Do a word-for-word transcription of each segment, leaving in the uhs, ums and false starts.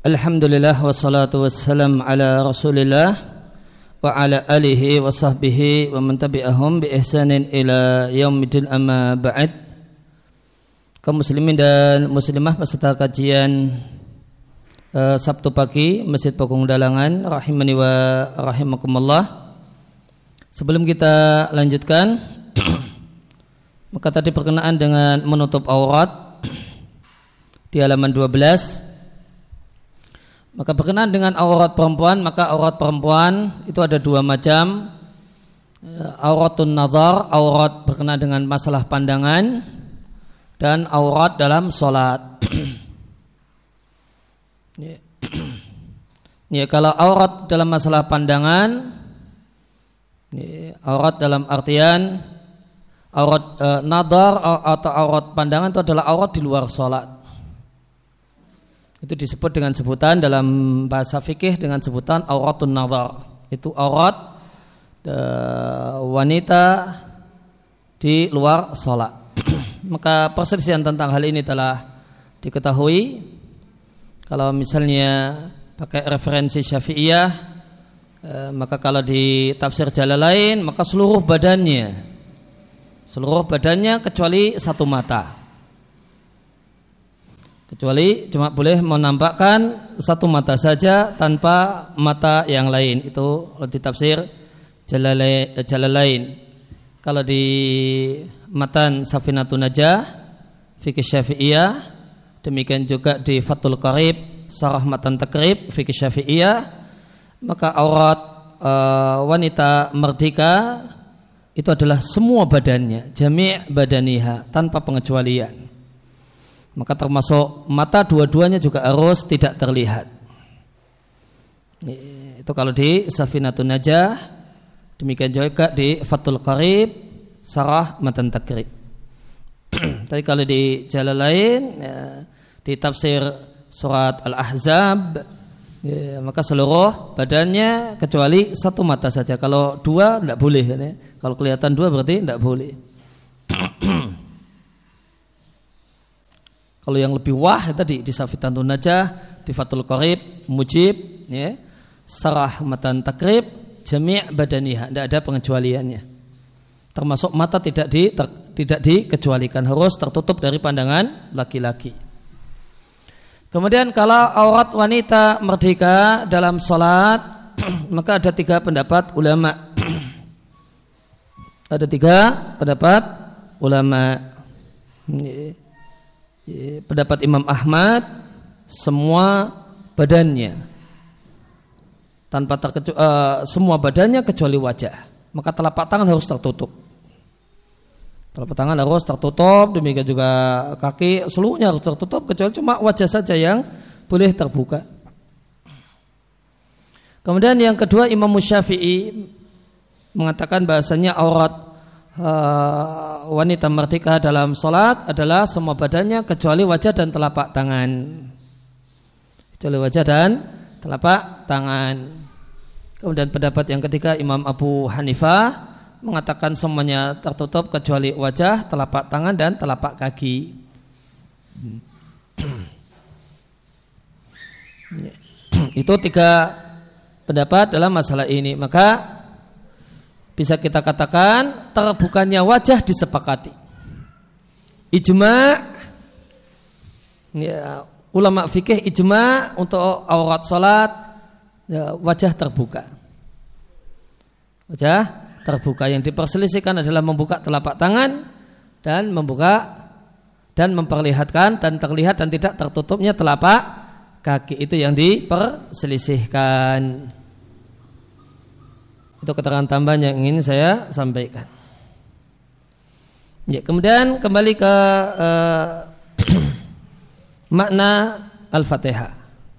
Alhamdulillah wassalatu wassalam ala Rasulillah wa ala alihi wa sahbihi wa man tabi'ahum bi ihsanin ila yaumil amma ba'd. Kaum muslimin dan muslimah peserta kajian uh, Sabtu pagi Masjid Pakung Dalangan rahimani wa rahimakumullah. Sebelum kita lanjutkan maka tadi berkenaan dengan menutup aurat di halaman dua belas. Maka berkenaan dengan aurat perempuan, maka aurat perempuan itu ada dua macam. Auratun nazar, aurat berkenaan dengan masalah pandangan, dan aurat dalam sholat. Ya. Ya, kalau aurat dalam masalah pandangan, ya, aurat dalam artian aurat e, nazar atau aurat pandangan itu adalah aurat di luar sholat. Itu disebut dengan sebutan dalam bahasa fikih dengan sebutan auratun nazar. Itu aurat e, wanita di luar sholat. Maka perselisihan tentang hal ini telah diketahui. Kalau misalnya pakai referensi Syafi'iyah, e, maka kalau di tafsir Jalalain maka seluruh badannya, seluruh badannya kecuali satu mata. Kecuali cuma boleh menampakkan satu mata saja tanpa mata yang lain. Itu di tafsir Jalalain. Kalau di matan Safinatun Najah fikih Syafi'iyah, demikian juga di Fathul Qarib Sarah Matan Takrib fikih Syafi'iyah, maka aurat e, wanita merdeka itu adalah semua badannya, jami' badaniha, tanpa pengecualian. Maka termasuk mata dua-duanya juga harus tidak terlihat. Itu kalau di Safinatun Najah, demikian juga di Fathul Qarib Sarah Matan Takrib. Tapi kalau di Jalalain, ya, di tafsir surat Al-Ahzab, ya, maka seluruh badannya kecuali satu mata saja. Kalau dua tidak boleh, ya. Kalau kelihatan dua berarti tidak boleh. Kalau yang lebih wah tadi di Safinatun Najah, di Fathul Qarib, Mujib, ya, Sarah Matan Takrib, jami' badaniha, tidak ada pengecualiannya. Termasuk mata tidak di ter, tidak dikecualikan, harus tertutup dari pandangan laki-laki. Kemudian kalau aurat wanita merdeka dalam sholat, maka ada tiga pendapat ulama. Ada tiga pendapat ulama. Pendapat Imam Ahmad, semua badannya tanpa terkecu, uh, semua badannya kecuali wajah, maka telapak tangan harus tertutup. Telapak tangan harus tertutup, demikian juga kaki seluruhnya harus tertutup kecuali cuma wajah saja yang boleh terbuka. Kemudian yang kedua Imam Syafi'i mengatakan bahasanya aurat Uh, wanita merdeka dalam sholat adalah semua badannya kecuali wajah dan telapak tangan. Kecuali wajah dan telapak tangan. Kemudian pendapat yang ketiga Imam Abu Hanifah mengatakan semuanya tertutup kecuali wajah, telapak tangan dan telapak kaki. Itu tiga pendapat dalam masalah ini. Maka bisa kita katakan terbukanya wajah disepakati. Ijma' ya, ulama fikih ijma' untuk aurat salat, ya, wajah terbuka. Wajah terbuka, yang diperselisihkan adalah membuka telapak tangan dan membuka dan memperlihatkan dan terlihat dan tidak tertutupnya telapak kaki. Itu yang diperselisihkan. Itu keterangan tambahan yang ingin saya sampaikan. Ya, kemudian kembali ke uh, makna Al-Fatihah.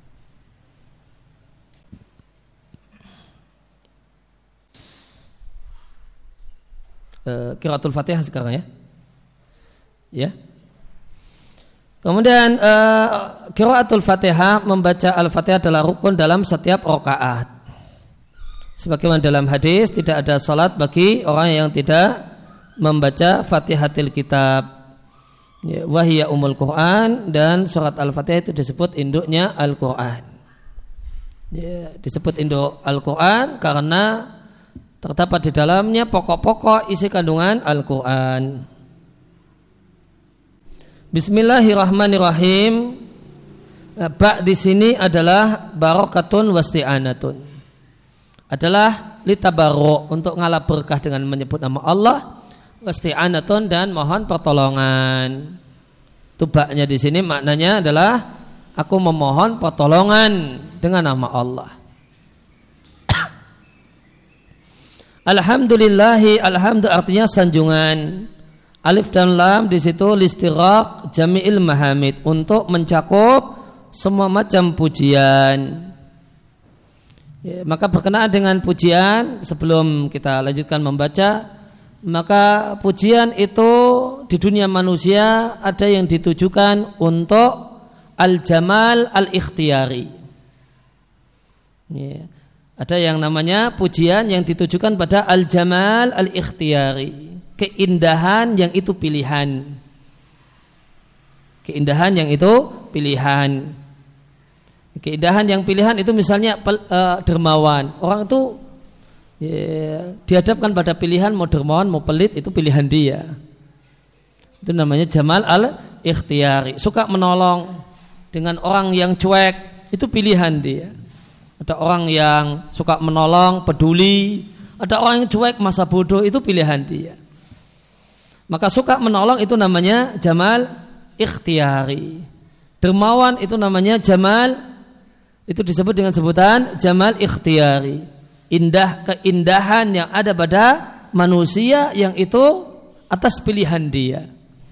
Uh, Qiraatul Fatihah sekarang ya. Ya. Kemudian uh, Qiraatul Fatihah, membaca Al-Fatihah adalah rukun dalam setiap rakaat. Sebagaimana dalam hadis, tidak ada salat bagi orang yang tidak membaca Fatihatil Kitab. Ya, wahiyya umul Quran, dan surat Al-Fatihah itu disebut induknya Al-Quran. Ya, disebut induk Al-Quran karena terdapat di dalamnya pokok-pokok isi kandungan Al-Quran. Bismillahirrahmanirrahim. Ba di sini adalah barokatun wasti'anatun. Adalah litabarok, untuk ngalah berkah dengan menyebut nama Allah, wasti'anatun, dan mohon pertolongan. Tubaknya di sini maknanya adalah aku memohon pertolongan dengan nama Allah. Alhamdulillahi, alhamdulillah artinya sanjungan. Alif dan lam di situ listighraq jami'il mahamid, untuk mencakup semua macam pujian. Ya, maka berkenaan dengan pujian, sebelum kita lanjutkan membaca, maka pujian itu di dunia manusia ada yang ditujukan untuk al-jamal al-ikhtiyari. Ya. Ada yang namanya pujian yang ditujukan pada al-jamal al-ikhtiyari, keindahan yang itu pilihan. Keindahan yang itu pilihan. Keindahan yang pilihan itu misalnya uh, dermawan. Orang itu ya, dihadapkan pada pilihan mau dermawan mau pelit, itu pilihan dia. Itu namanya jamal al-ikhtiyari. Suka menolong dengan orang yang cuek, itu pilihan dia. Ada orang yang suka menolong, peduli. Ada orang yang cuek, masa bodoh, itu pilihan dia. Maka suka menolong itu namanya jamal ikhtiyari. Dermawan itu namanya jamal, itu disebut dengan sebutan jamal ikhtiyari. Indah, keindahan yang ada pada manusia yang itu atas pilihan dia.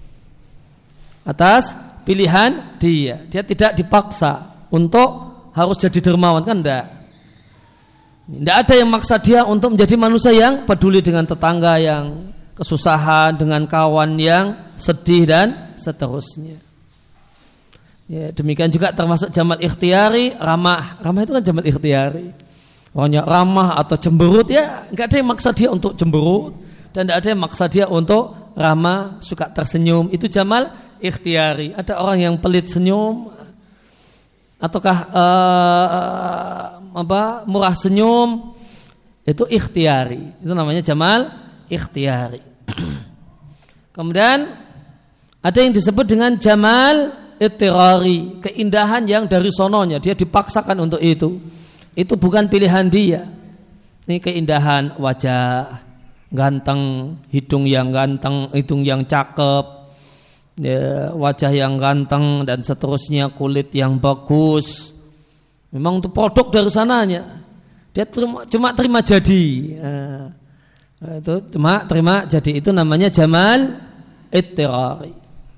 Atas pilihan dia. Dia tidak dipaksa untuk harus jadi dermawan, kan enggak. Tidak ada yang maksa dia untuk menjadi manusia yang peduli dengan tetangga yang kesusahan, dengan kawan yang sedih, dan seterusnya. Ya, demikian juga termasuk jamal ikhtiyari, ramah. Ramah itu kan jamal ikhtiyari. Orangnya ramah atau cemberut, ya enggak ada yang maksa dia untuk cemberut, dan tidak ada yang maksa dia untuk ramah, suka tersenyum. Itu jamal ikhtiyari. Ada orang yang pelit senyum, ataukah uh, apa, murah senyum, itu ikhtiyari. Itu namanya jamal ikhtiyari. Kemudian ada yang disebut dengan jamal ittirari, keindahan yang dari sononya, dia dipaksakan untuk itu. Itu bukan pilihan dia. Ini keindahan wajah ganteng, hidung yang ganteng, hidung yang cakep, ya, wajah yang ganteng, dan seterusnya, kulit yang bagus. Memang itu produk dari sananya. Dia terima, cuma terima jadi. Nah, itu cuma terima jadi, itu namanya jamal ittirari.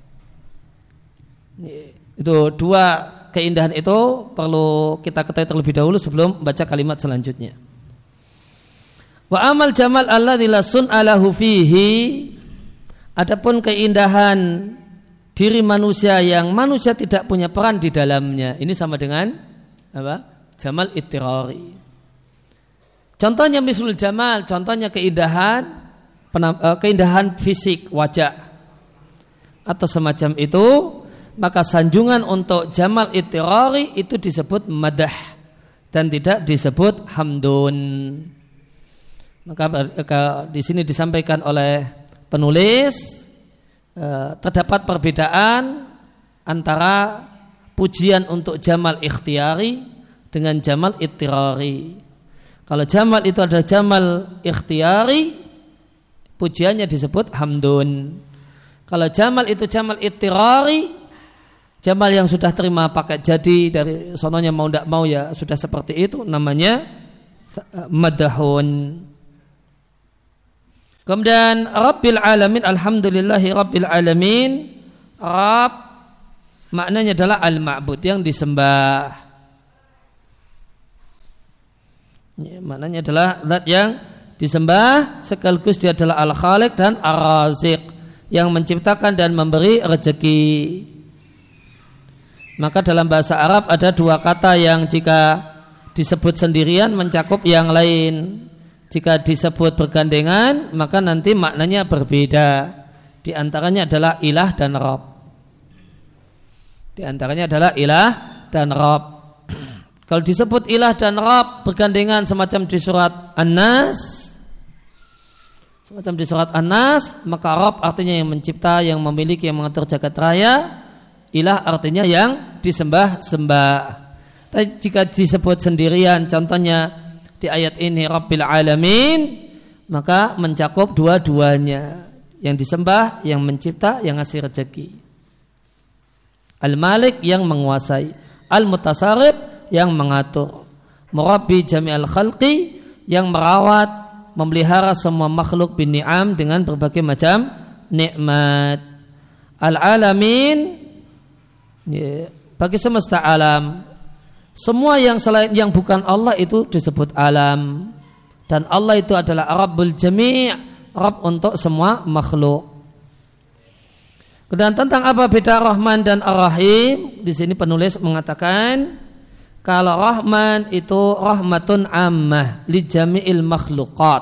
Itu dua keindahan itu perlu kita ketahui terlebih dahulu sebelum membaca kalimat selanjutnya. Wa amal jamal alladzi la sun'alahu fihi, adapun keindahan diri manusia yang manusia tidak punya peran di dalamnya, ini sama dengan apa? Jamal ittirari. Contohnya mislul jamal, contohnya keindahan keindahan fisik wajah atau semacam itu, maka sanjungan untuk jamal ittirari itu disebut madah dan tidak disebut hamdun. Maka di sini disampaikan oleh penulis, terdapat perbedaan antara pujian untuk jamal ikhtiyari dengan jamal ittirari. Kalau jamal itu adalah jamal ikhtiyari, pujiannya disebut hamdun. Kalau jamal itu jamal ittirari, jamal yang sudah terima paket jadi dari sononya, mau tidak mau ya sudah seperti itu, namanya madahun. Kemudian Rabbil alamin, alhamdulillahi Rabbil alamin. Rabb maknanya adalah al-ma'bud, yang disembah. Ya, maknanya adalah zat yang disembah, sekaligus dia adalah al-khaliq dan ar-raziq, yang menciptakan dan memberi rezeki. Maka dalam bahasa Arab ada dua kata yang jika disebut sendirian mencakup yang lain. Jika disebut bergandengan maka nanti maknanya berbeda. Di antaranya adalah ilah dan Rabb. Di antaranya adalah ilah dan Rabb. Kalau disebut ilah dan Rabb bergandengan semacam di surat An-Nas, semacam di surat An-Nas, maka Rabb artinya yang mencipta, yang memiliki, yang mengatur jagat raya. Ilah artinya yang disembah-sembah. Tapi jika disebut sendirian, contohnya di ayat ini Rabbil Alamin, maka mencakup dua-duanya, yang disembah, yang mencipta, yang ngasih rezeki. Al-Malik yang menguasai, Al-Mutasarrif yang mengatur, Murabbi Jami'al Khalqi yang merawat, memelihara semua makhluk bin ni'am dengan berbagai macam nikmat. Al-Alamin ya, bagi semesta alam. Semua yang selain yang bukan Allah itu disebut alam. Dan Allah itu adalah Rabbul Jami', Rabb untuk semua makhluk. Dan tentang apa beda Rahman dan Ar-Rahim, di sini penulis mengatakan kalau Rahman itu rahmatun ammah li jami'il makhluqat.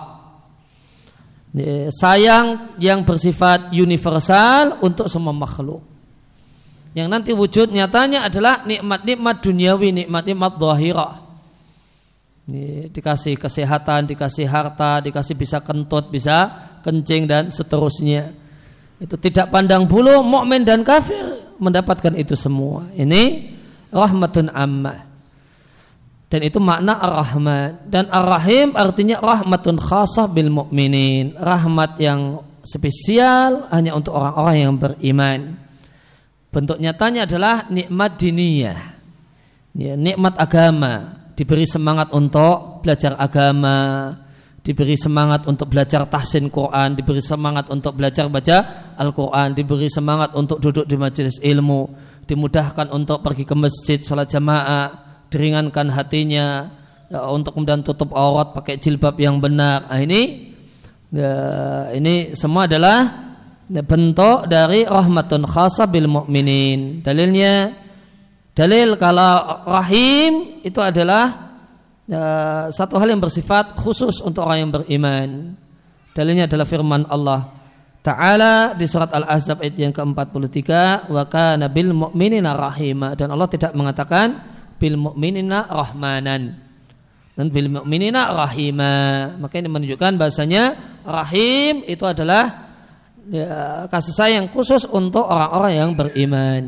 Sayang yang bersifat universal untuk semua makhluk. Yang nanti wujud nyatanya adalah nikmat-nikmat duniawi, nikmat-nikmat zahirah. Dikasih kesehatan, dikasih harta, dikasih bisa kentut, bisa kencing dan seterusnya. Itu tidak pandang bulu, mukmin dan kafir mendapatkan itu semua. Ini rahmatun ammah. Dan itu makna Ar-Rahman. Dan Ar-Rahim artinya rahmatun khasah bil mu'minin, rahmat yang spesial hanya untuk orang-orang yang beriman. Bentuk nyatanya adalah nikmat diniyah, ya, nikmat agama. Diberi semangat untuk belajar agama, diberi semangat untuk belajar tahsin Quran, diberi semangat untuk belajar baca Al-Quran, diberi semangat untuk duduk di majelis ilmu, dimudahkan untuk pergi ke masjid salat jamaah, diringankan hatinya ya, untuk kemudian tutup aurat pakai jilbab yang benar. Nah, ini ya, ini semua adalah bentuk dari rahmatun khasah bil mu'minin. Dalilnya, dalil kalau rahim itu adalah ya, satu hal yang bersifat khusus untuk orang yang beriman. Dalilnya adalah firman Allah Ta'ala di surat Al-Ahzab ayat yang ke empat puluh tiga, wa kana bil mu'minina rahima, dan Allah tidak mengatakan bil mu'minina rahmanan dan bil mu'minina rahima. Maka ini menunjukkan bahasanya rahim itu adalah ya, kasih sayang khusus untuk orang-orang yang beriman.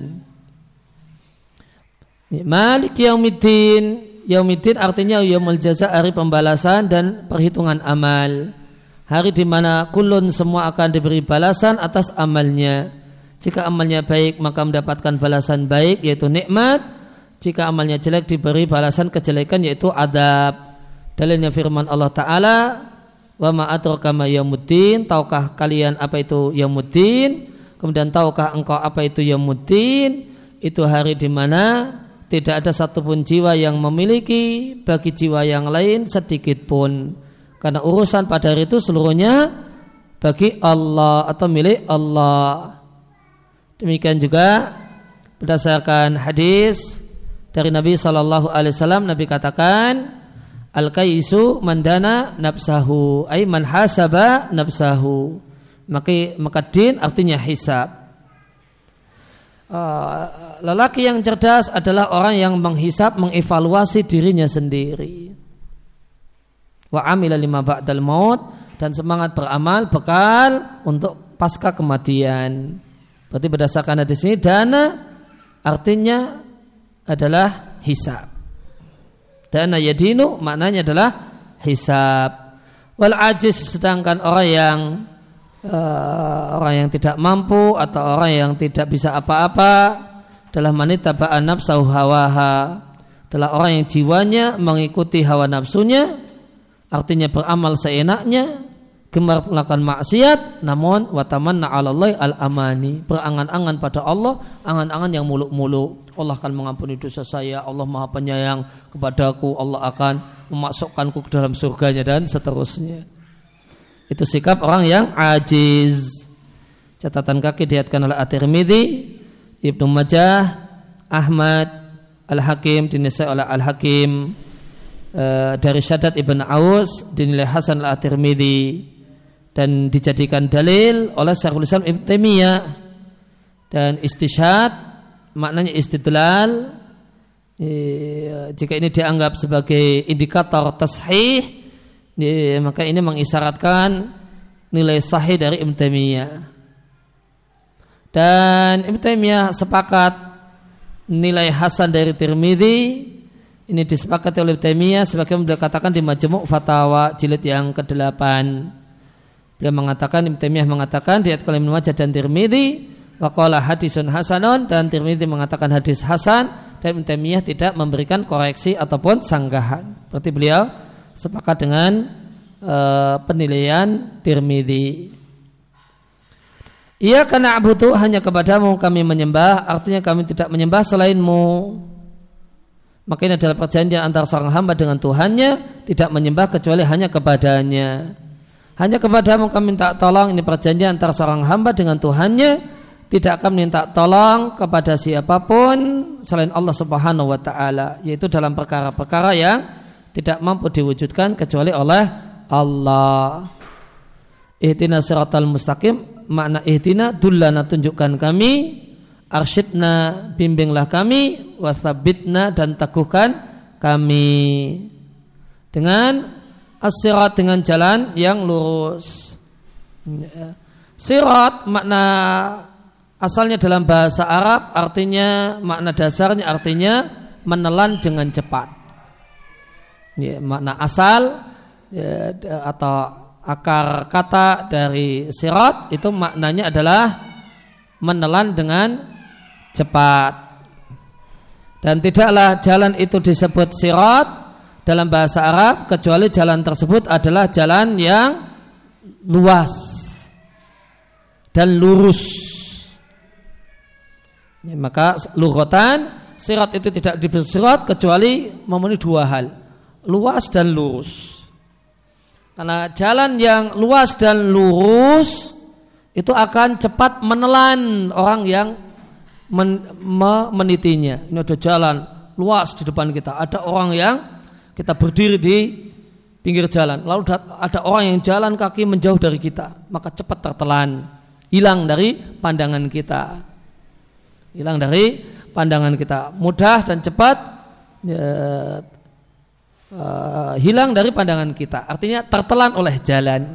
Malik yaumiddin, yaumiddin artinya yaumul jaza, hari pembalasan dan perhitungan amal, hari di mana kulun semua akan diberi balasan atas amalnya. Jika amalnya baik maka mendapatkan balasan baik yaitu nikmat. Jika amalnya jelek diberi balasan kejelekan yaitu adab. Dalilnya firman Allah Ta'ala, wa ma adraka ma yaumuddin, tahukah kalian apa itu yaumuddin? Kemudian tahukah engkau apa itu yaumuddin? Itu hari di mana tidak ada satupun jiwa yang memiliki bagi jiwa yang lain sedikit pun, karena urusan pada hari itu seluruhnya bagi Allah atau milik Allah. Demikian juga berdasarkan hadis dari Nabi Sallallahu Alaihi Wasallam, Nabi katakan, al-kaisu mandana nafsahu, ay man hasaba nafsahu. Maka maka din artinya hisab. Uh, lelaki yang cerdas adalah orang yang menghisab, mengevaluasi dirinya sendiri. Wa amila lima ba'dal maut, dan semangat beramal bekal untuk pasca kematian. Berarti berdasarkan hadis ini, dana artinya adalah hisab. Dana yadinu maknanya adalah hisab. Wal ajiz, sedangkan orang yang uh, orang yang tidak mampu atau orang yang tidak bisa apa-apa adalah manittaba'an nafsahu hawaha, adalah orang yang jiwanya mengikuti hawa nafsunya, artinya beramal seenaknya, gemar melakukan maksiat, namun watamanna 'alallahi al-amani, berangan-angan pada Allah, angan-angan yang muluk-muluk. Allah akan mengampuni dosa saya, Allah Maha Penyayang kepadaku, Allah akan memasukkanku ke dalam surganya dan seterusnya. Itu sikap orang yang ajiz. Catatan kaki diriwayatkan oleh At-Tirmidzi, Ibnu Majah, Ahmad, Al-Hakim dinilai oleh Al-Hakim e, dari Syaddad Ibn Aus dinilai Hasan Al-Tirmidzi dan dijadikan dalil oleh Syekhul Islam Ibnu Taimiyah. Dan istishhad maknanya istidlal Jika ini dianggap sebagai indikator tashih, maka ini mengisyaratkan nilai sahih dari Ibnu Taimiyah. Dan Ibnu Taimiyah sepakat nilai hasan dari Tirmidzi ini disepakati oleh Ibnu Taimiyah sebagaimana beliau katakan di Majmu' Fatawa jilid yang kedelapan. Beliau mengatakan, Ibnu Taimiyah mengatakan di riwayat Ibnu Majah dan Tirmidzi wa qala hadisun hasanun, dan Tirmidzi mengatakan hadis hasan, dan Ibnu Taimiyah tidak memberikan koreksi ataupun sanggahan. Berarti beliau sepakat dengan uh, penilaian Tirmidzi. Ia karena abudu, hanya kepadamu kami menyembah, artinya kami tidak menyembah selainmu. Maka ini adalah perjanjian antara seorang hamba dengan Tuhannya, tidak menyembah kecuali hanya kepadanya. Hanya kepadamu kami minta tolong, ini perjanjian antara seorang hamba dengan Tuhannya, tidak akan minta tolong kepada siapapun selain Allah Subhanahu wa taala, yaitu dalam perkara-perkara yang tidak mampu diwujudkan kecuali oleh Allah. Ihdinas siratal mustaqim, makna ihtina dullana, tunjukkan kami, arsyidna, bimbinglah kami, wathabitna, dan teguhkan kami dengan as-sirat, dengan jalan yang lurus. Sirat makna asalnya dalam bahasa Arab artinya, makna dasarnya artinya menelan dengan cepat. Ya, makna asal ya, atau akar kata dari sirat itu maknanya adalah menelan dengan cepat. Dan tidaklah jalan itu disebut sirat dalam bahasa Arab kecuali jalan tersebut adalah jalan yang luas dan lurus. Ya, maka lughatan sirat itu tidak disebut sirat kecuali memenuhi dua hal, luas dan lurus. Karena jalan yang luas dan lurus itu akan cepat menelan orang yang men, me, menitinya. Ini ada jalan luas di depan kita, ada orang yang kita berdiri di pinggir jalan, lalu ada orang yang jalan kaki menjauh dari kita, maka cepat tertelan, hilang dari pandangan kita. Hilang dari pandangan kita, mudah dan cepat ya, uh, hilang dari pandangan kita. Artinya tertelan oleh jalan.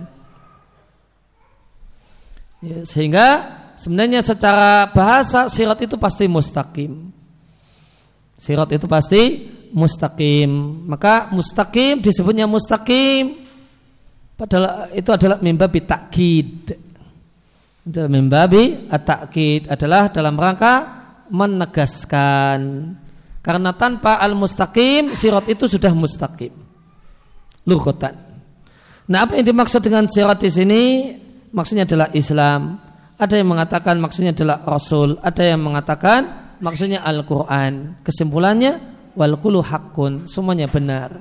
Ya, sehingga sebenarnya secara bahasa sirat itu pasti mustaqim. Sirat itu pasti mustaqim. Maka mustaqim disebutnya mustaqim, padahal itu adalah mimbabi takkid. Dalam mimbabi at-ta'kid adalah dalam rangka menegaskan, karena tanpa al-mustaqim sirat itu sudah mustaqim lughatan. Nah, apa yang dimaksud dengan sirat di sini? Maksudnya adalah Islam. Ada yang mengatakan maksudnya adalah Rasul, ada yang mengatakan maksudnya Al-Quran. Kesimpulannya wal kullu haqqun, semuanya benar.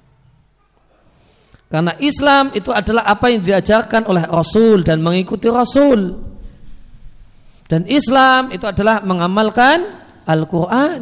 Karena Islam itu adalah apa yang diajarkan oleh Rasul dan mengikuti Rasul. Dan Islam itu adalah mengamalkan Al-Quran.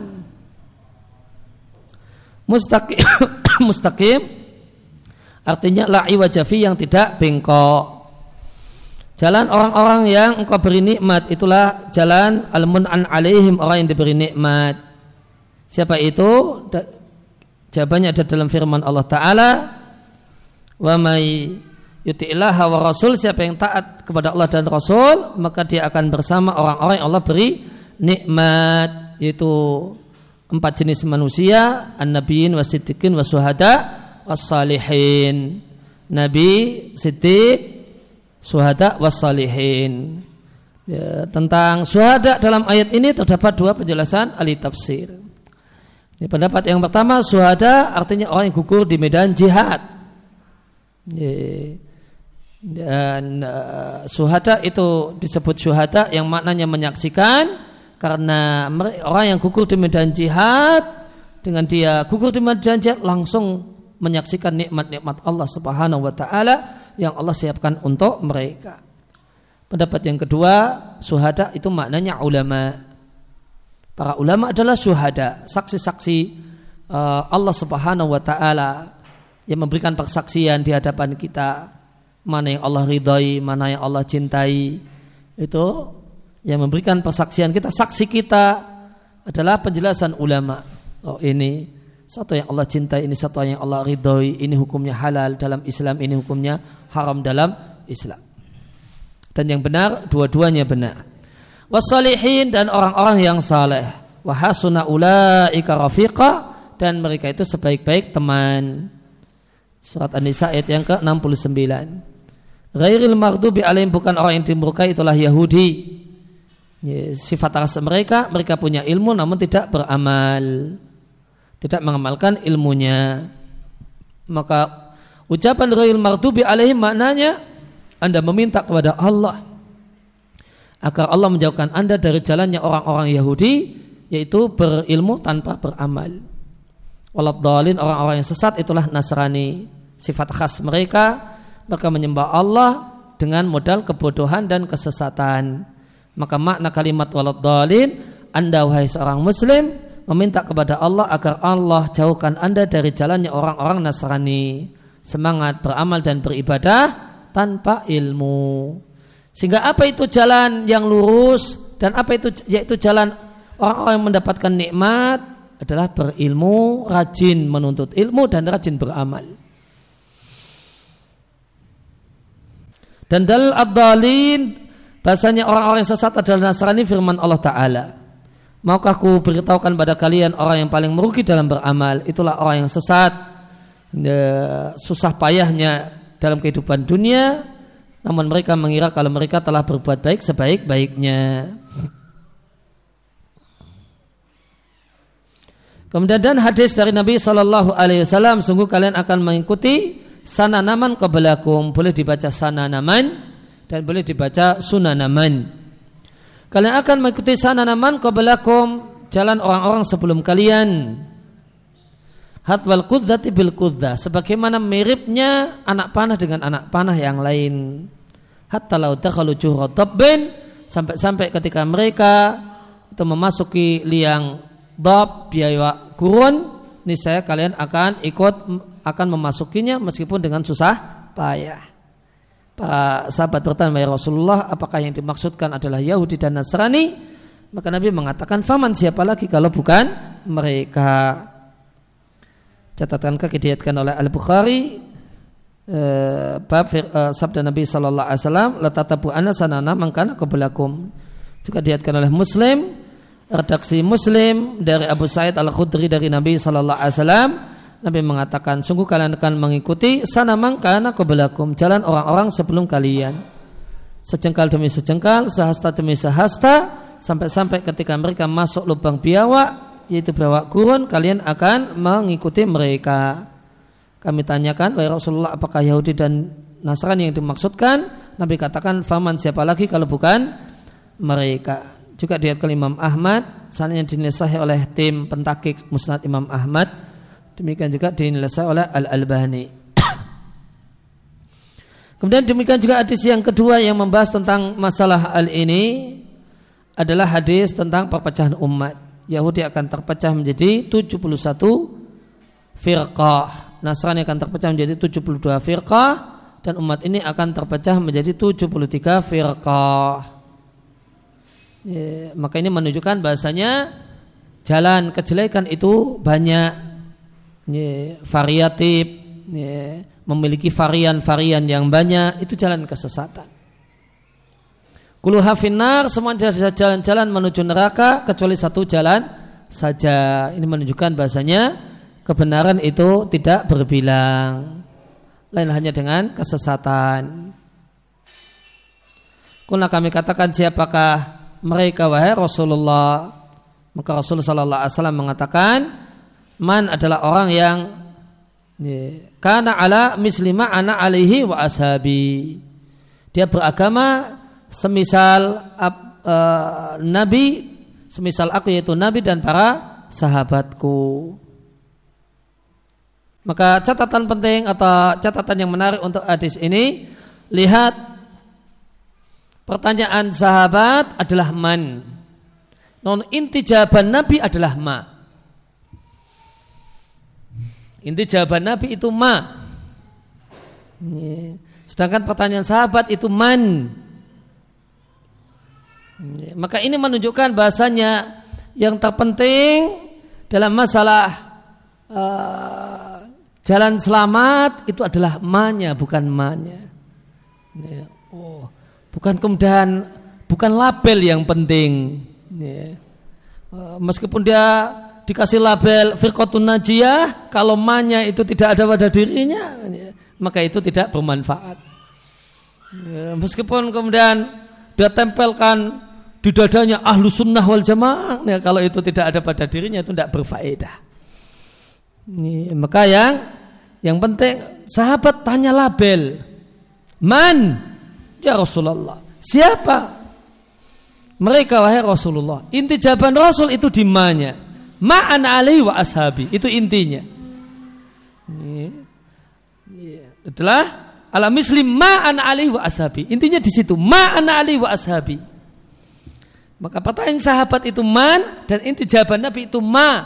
Mustaqim, mustaqim artinya la iwaja fi, yang tidak bengkok. Jalan orang-orang yang engkau beri nikmat itulah jalan al-mun'an alaihim, orang yang diberi nikmat. Siapa itu? Jawabannya ada dalam firman Allah Ta'ala, wa may yuti'illaha wa rasul, siapa yang taat kepada Allah dan Rasul, maka dia akan bersama orang-orang yang Allah beri nikmat, yaitu empat jenis manusia, an-nabiyyin was-siddiqin was-syuhada was-salihin. Nabi, siddiq, syuhada was-salihin. Ya, tentang syuhada dalam ayat ini terdapat dua penjelasan ahli tafsir. Ini pendapat yang pertama, syuhada artinya orang yang gugur di medan jihad. Dan uh, syuhada itu disebut syuhada yang maknanya menyaksikan, karena orang yang gugur di medan jihad, dengan dia gugur di medan jihad langsung menyaksikan nikmat-nikmat Allah Subhanahu wa taala yang Allah siapkan untuk mereka. Pendapat yang kedua, syuhada itu maknanya ulama. Para ulama adalah syuhada, saksi-saksi uh, Allah Subhanahu wa taala yang memberikan persaksian di hadapan kita, mana yang Allah ridhai, mana yang Allah cintai. Itu yang memberikan persaksian kita, saksi kita adalah penjelasan ulama. Oh ini satu yang Allah cintai, ini satu yang Allah ridhoi, ini hukumnya halal dalam Islam, ini hukumnya haram dalam Islam. Dan yang benar, dua-duanya benar. Wassalihin, dan orang-orang yang saleh. Wa hasuna ulaika rafiqa, dan mereka itu sebaik-baik teman. Surat An-Nisa ayat yang ke enam puluh sembilan. Ghairil maghdubi alaihim, bukan orang yang dimurkai, itulah Yahudi. Ya, sifat khas mereka, mereka punya ilmu namun tidak beramal, tidak mengamalkan ilmunya. Maka ucapan ghairil maghdubi alaihim maknanya Anda meminta kepada Allah agar Allah menjauhkan Anda dari jalannya orang-orang Yahudi, yaitu berilmu tanpa beramal. Waladhdallin, orang-orang yang sesat itulah Nasrani. Sifat khas mereka, mereka menyembah Allah dengan modal kebodohan dan kesesatan. Maka makna kalimat waladhdallin, Anda wahai seorang muslim meminta kepada Allah agar Allah jauhkan Anda dari jalannya orang-orang Nasrani, semangat beramal dan beribadah tanpa ilmu. Sehingga apa itu jalan yang lurus, dan apa itu, yaitu jalan orang-orang yang mendapatkan nikmat adalah berilmu, rajin menuntut ilmu dan rajin beramal. Dan dalil ad-dhalin, bahasanya orang-orang yang sesat adalah Nasrani, firman Allah Ta'ala, maukah ku beritahukan pada kalian orang yang paling merugi dalam beramal? Itulah orang yang sesat, susah payahnya dalam kehidupan dunia, namun mereka mengira kalau mereka telah berbuat baik sebaik-baiknya. Kemudian dan hadis dari Nabi Shallallahu Alaihi Wasallam, sungguh kalian akan mengikuti sananaman qablakum, boleh dibaca sananaman dan boleh dibaca sunanaman. Kalian akan mengikuti sananaman qablakum, jalan orang-orang sebelum kalian. Hatwal kudzati bil kudza, sebagaimana miripnya anak panah dengan anak panah yang lain. Hatta law dakhalu juhra dabbin, sampai-sampai ketika mereka itu memasuki liang dab, biaya gurun, niscaya kalian akan ikut akan memasukinya meskipun dengan susah payah. Para sahabat bertanya, ya Rasulullah, apakah yang dimaksudkan adalah Yahudi dan Nasrani? Maka Nabi mengatakan, faman, siapa lagi kalau bukan mereka. Catatan kaki diriwayatkan oleh Al-Bukhari, eh, bab eh, sabda Nabi sallallahu alaihi wasallam, la tatabu ana sanana man kana qablakum. Juga diriwayatkan oleh Muslim, redaksi Muslim dari Abu Sa'id Al-Khudri dari Nabi sallallahu alaihi wasallam, Nabi mengatakan, sungguh kalian akan mengikuti sana man kana qablakum, jalan orang-orang sebelum kalian, sejengkal demi sejengkal, sehasta demi sehasta, sampai-sampai ketika mereka masuk lubang biawak, yaitu biawak gurun, kalian akan mengikuti mereka. Kami tanyakan, wahai Rasulullah, apakah Yahudi dan Nasrani yang dimaksudkan? Nabi katakan, faman, siapa lagi kalau bukan mereka. Juga diriwayatkan Imam Ahmad, sanadnya dinilai sahih oleh tim pentakik Musnad Imam Ahmad, demikian juga dinilai sahih oleh Al-Albani. Kemudian demikian juga hadis yang kedua yang membahas tentang masalah hal ini adalah hadis tentang perpecahan umat. Yahudi akan terpecah menjadi tujuh puluh satu firqah, Nasrani akan terpecah menjadi tujuh puluh dua firqah, dan umat ini akan terpecah menjadi tujuh puluh tiga firqah. Ya, maka ini menunjukkan bahasanya jalan kejelekan itu banyak, ya, variatif, ya, memiliki varian-varian yang banyak, itu jalan kesesatan. Kulluha finnar, semua jalan-jalan menuju neraka kecuali satu jalan saja. Ini menunjukkan bahasanya kebenaran itu tidak berbilang, lain hanya dengan kesesatan. Kuna kami katakan, siapakah mereka wahai Rasulullah? Maka Rasulullah sallallahu alaihi wasallam mengatakan, man adalah orang yang kana ala mislima ana alaihi wa ashabi, dia beragama semisal uh, Nabi, semisal aku yaitu Nabi dan para sahabatku. Maka catatan penting atau catatan yang menarik untuk hadis ini, lihat pertanyaan sahabat adalah man, non inti jawaban Nabi adalah ma. Inti jawaban Nabi itu ma, sedangkan pertanyaan sahabat itu man. Maka ini menunjukkan bahasanya yang terpenting dalam masalah uh, jalan selamat itu adalah ma-nya, bukan ma-nya. Ya, oh, bukan kemudian bukan label yang penting. Ya. Uh, meskipun dia dikasih label firqatun najiyah, kalau ma-nya itu tidak ada pada dirinya, ya, maka itu tidak bermanfaat. Ya, meskipun kemudian dia tempelkan di dadanya ahlu sunnah wal jamaah, ya, kalau itu tidak ada pada dirinya itu tidak berfaedah. Ya, maka yang yang penting sahabat tanya label, man ya Rasulullah, siapa mereka wahai Rasulullah. Inti jawaban Rasul itu di ma-nya, ma'an alaihi wa ashabi, itu intinya. Ya, ya, adalah ala muslim ma'an alaihi wa ashabi, intinya di situ ma'an alaihi wa ashabi. Maka pertanyaan sahabat itu man dan inti jawaban Nabi itu ma.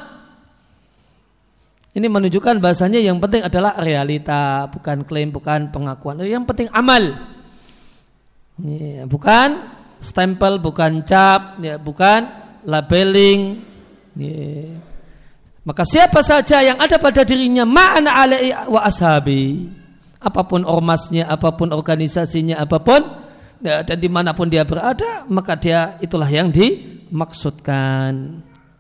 Ini menunjukkan bahasanya yang penting adalah realita, bukan klaim, bukan pengakuan. Yang penting amal, ya, bukan stempel, bukan cap, ya, bukan labeling. Ya. Maka siapa saja yang ada pada dirinya ma'ana alaihi wa ashabi, apapun ormasnya, apapun organisasinya, apapun, ya, dan dimanapun dia berada, maka dia itulah yang dimaksudkan.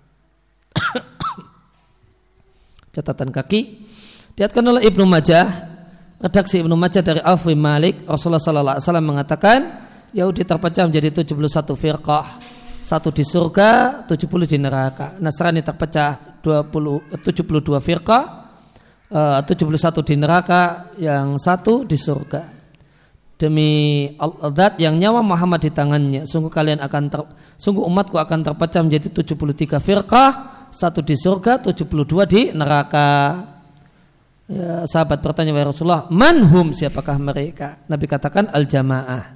Catatan kaki diatkan oleh Ibnu Majah, redaksi Ibnu Majah dari Auf bin Malik, Rasulullah sallallahu alaihi wasallam mengatakan Yahudi terpecah menjadi tujuh puluh satu firqah, satu di surga, tujuh puluh di neraka. Nasrani terpecah dua puluh, tujuh puluh dua firqah, tujuh puluh satu di neraka, yang satu di surga. Demi Al-Zat yang nyawa Muhammad di tangannya, sungguh kalian akan ter, sungguh umatku akan terpecah menjadi tujuh puluh tiga firqah, satu di surga, tujuh puluh dua di neraka. Ya, sahabat bertanya, wahai Rasulullah, manhum, siapakah mereka? Nabi katakan al-jamaah.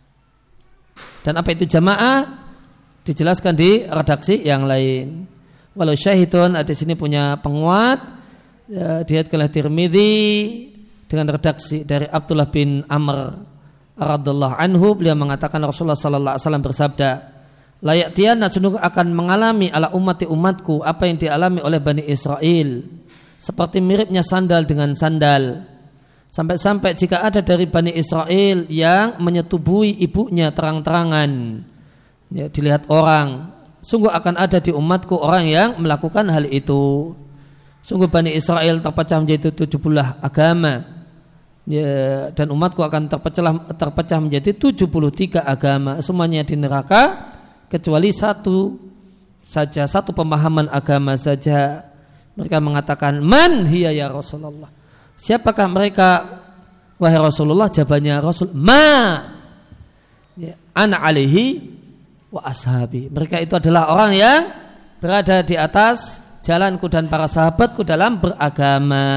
Dan apa itu jamaah? Dijelaskan di redaksi yang lain. Walau syahidun, di sini punya penguat, ya, diriwayatkan oleh Tirmidzi dengan redaksi dari Abdullah bin Amr radhiyallahu anhu, beliau mengatakan Rasulullah sallallahu alaihi wasallam bersabda, layak tiana sungguh akan mengalami ala ummati umatku apa yang dialami oleh Bani Israel, seperti miripnya sandal dengan sandal, sampai-sampai jika ada dari Bani Israel yang menyetubuhi ibunya terang-terangan, ya, dilihat orang, sungguh akan ada di umatku orang yang melakukan hal itu. Sungguh Bani Israel terpecah menjadi tujuh puluh agama, ya, dan umatku akan terpecah terpecah menjadi tujuh puluh tiga agama, semuanya di neraka kecuali satu saja, satu pemahaman agama saja. Mereka mengatakan, man hiya ya Rasulullah, siapakah mereka wahai Rasulullah? Jawabannya Rasul, ma ya, ana alaihi wa ashabi, mereka itu adalah orang yang berada di atas jalanku dan para sahabatku dalam beragama.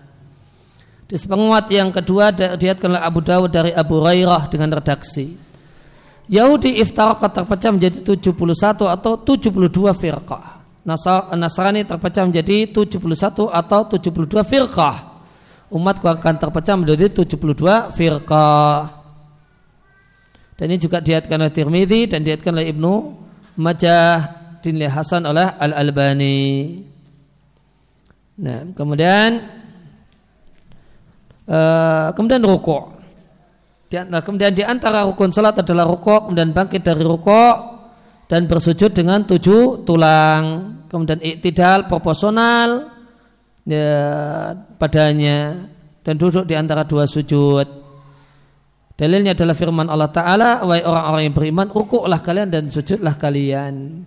Di penguat yang kedua diriwayatkan oleh Abu Dawud dari Abu Hurairah dengan redaksi, Yahudi iftaraqat terpecah menjadi tujuh puluh satu atau tujuh puluh dua firqah. Nasrani terpecah menjadi tujuh puluh satu atau tujuh puluh dua firqah. Umatku akan terpecah menjadi tujuh puluh dua firqah. Dan ini juga diriwayatkan oleh Tirmidzi dan diriwayatkan oleh Ibnu Majah, dinilai hasan oleh Al-Albani. Nah, kemudian uh, kemudian rukuk. Nah, kemudian di antara rukun salat adalah rukuk, kemudian bangkit dari rukuk dan bersujud dengan tujuh tulang, kemudian iktidal proporsional, ya, padanya, dan duduk di antara dua sujud. Dalilnya adalah firman Allah Ta'ala, wahai orang-orang yang beriman, rukuklah kalian dan sujudlah kalian.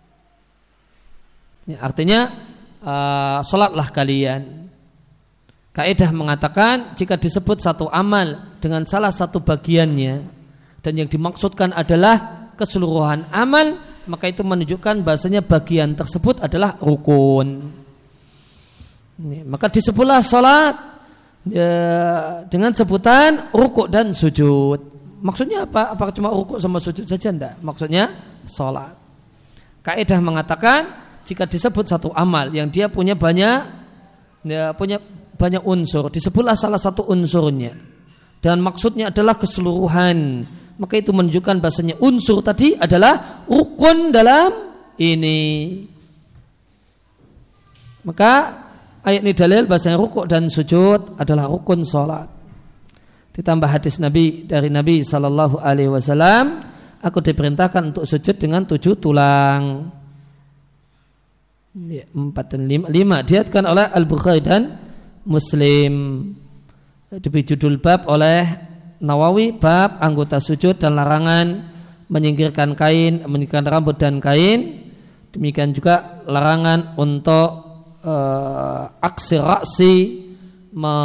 Ya, artinya uh, salatlah kalian. Kaidah mengatakan jika disebut satu amal dengan salah satu bagiannya dan yang dimaksudkan adalah keseluruhan amal, maka itu menunjukkan bahasanya bagian tersebut adalah rukun. Ini, maka disebutlah salat ya, dengan sebutan rukuk dan sujud. Maksudnya apa? Apakah cuma rukuk sama sujud saja? Tidak. Maksudnya salat. Kaidah mengatakan jika disebut satu amal yang dia punya banyak ya, punya banyak unsur, disebutlah salah satu unsurnya dan maksudnya adalah keseluruhan, maka itu menunjukkan bahasanya unsur tadi adalah rukun dalam ini. Maka ayat ini dalil bahasanya rukuk dan sujud adalah rukun sholat. Ditambah hadis Nabi dari Nabi Sallallahu Alaihi Wasallam, aku diperintahkan untuk sujud dengan tujuh tulang. Empat dan lima, lima diatkan oleh Al-Bukhari dan Muslim. Diberi judul bab oleh Nawawi, bab anggota sujud dan larangan menyingkirkan kain, menyingkirkan rambut dan kain. Demikian juga larangan untuk uh, aksi raksi, me,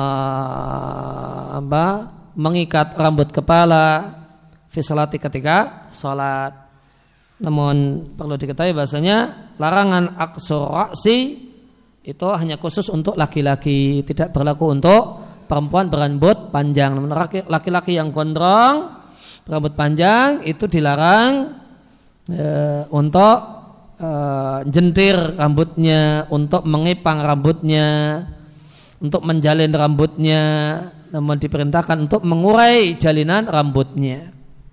apa, mengikat rambut kepala fi sholati ketika sholat. Namun perlu diketahui bahasanya larangan aksur raksi itu hanya khusus untuk laki-laki, tidak berlaku untuk perempuan berambut panjang. Namun laki-laki yang gondrong berambut panjang itu dilarang e, untuk e, jentir rambutnya, untuk mengepang rambutnya, untuk menjalin rambutnya. Namun diperintahkan untuk mengurai jalinan rambutnya.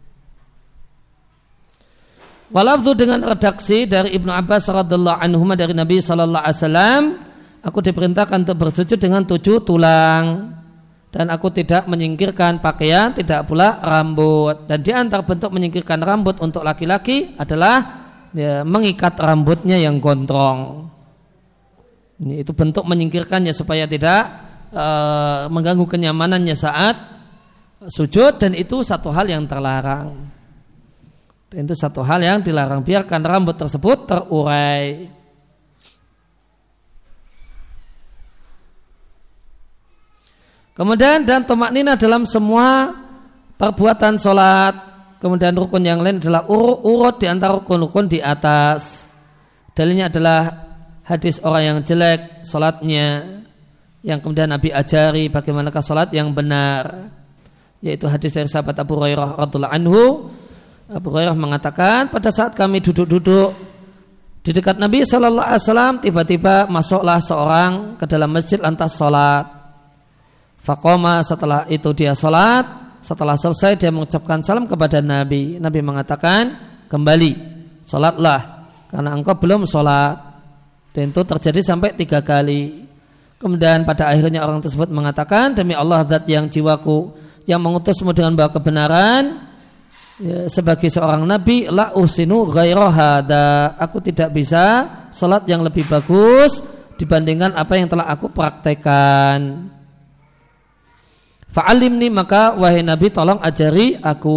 Walafzu dengan redaksi dari Ibnu Abbas radhiyallahu anhuma dari Nabi sallallahu alaihi wasallam, aku diperintahkan untuk bersujud dengan tujuh tulang dan aku tidak menyingkirkan pakaian, tidak pula rambut. Dan di antara bentuk menyingkirkan rambut untuk laki-laki adalah ya, mengikat rambutnya yang gondrong. Ini itu bentuk menyingkirkannya supaya tidak uh, mengganggu kenyamanannya saat sujud, dan itu satu hal yang terlarang. Itu satu hal yang dilarang, biarkan rambut tersebut terurai. Kemudian dan tumakninah dalam semua perbuatan sholat. Kemudian rukun yang lain adalah urut di antara rukun-rukun di atas. Dalilnya adalah hadis orang yang jelek sholatnya, yang kemudian Nabi ajari bagaimanakah sholat yang benar, yaitu hadis dari sahabat Abu Hurairah radhiyallahu anhu. Abu Hurairah mengatakan, pada saat kami duduk-duduk di dekat Nabi Sallallahu Alaihi Wasallam, tiba-tiba masuklah seorang ke dalam masjid lantas sholat. Faqoma, setelah itu dia sholat. Setelah selesai dia mengucapkan salam kepada Nabi. Nabi mengatakan, kembali sholatlah karena engkau belum sholat. Dan itu terjadi sampai tiga kali. Kemudian pada akhirnya orang tersebut mengatakan, demi Allah zat yang jiwaku yang mengutusmu dengan bawa kebenaran, ya, sebagai seorang nabi, la uhsinu ghaira hada, aku tidak bisa salat yang lebih bagus dibandingkan apa yang telah aku praktekkan. Fa'alimni, maka wahai Nabi tolong ajari aku.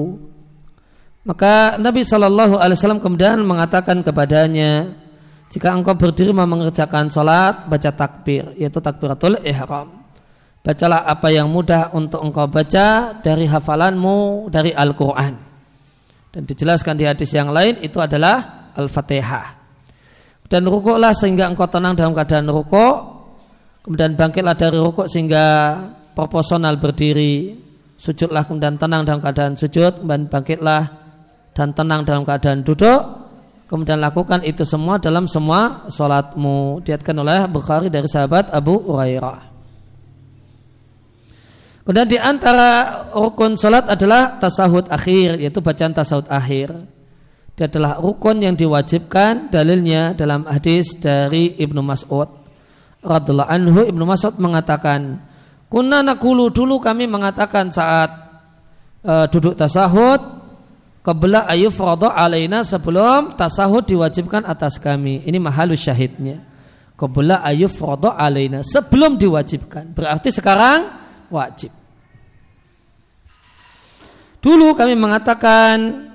Maka Nabi Shallallahu Alaihi Wasallam kemudian mengatakan kepadanya, jika engkau berdiri mau mengerjakan salat, baca takbir, yaitu takbiratul ihram. Bacalah apa yang mudah untuk engkau baca dari hafalanmu dari Al-Quran. Dan dijelaskan di hadis yang lain itu adalah Al-Fatihah. Dan rukuklah sehingga engkau tenang dalam keadaan rukuk. Kemudian bangkitlah dari rukuk sehingga proporsional berdiri. Sujudlah kemudian tenang dalam keadaan sujud. Dan bangkitlah dan tenang dalam keadaan duduk. Kemudian lakukan itu semua dalam semua sholatmu. Diriwayatkan oleh Bukhari dari sahabat Abu Hurairah. Kemudian di antara rukun salat adalah tasahud akhir, yaitu bacaan tasahud akhir. Dia adalah rukun yang diwajibkan, dalilnya dalam hadis dari Ibnu Mas'ud radhiyallahu anhu. Ibnu Mas'ud mengatakan, kunna naqulu, dulu kami mengatakan saat uh, duduk tasahud, qabla ayyufrada alaina, sebelum tasahud diwajibkan atas kami. Ini mahalus syahidnya. Qabla ayyufrada alaina, sebelum diwajibkan. Berarti sekarang wajib. Dulu kami mengatakan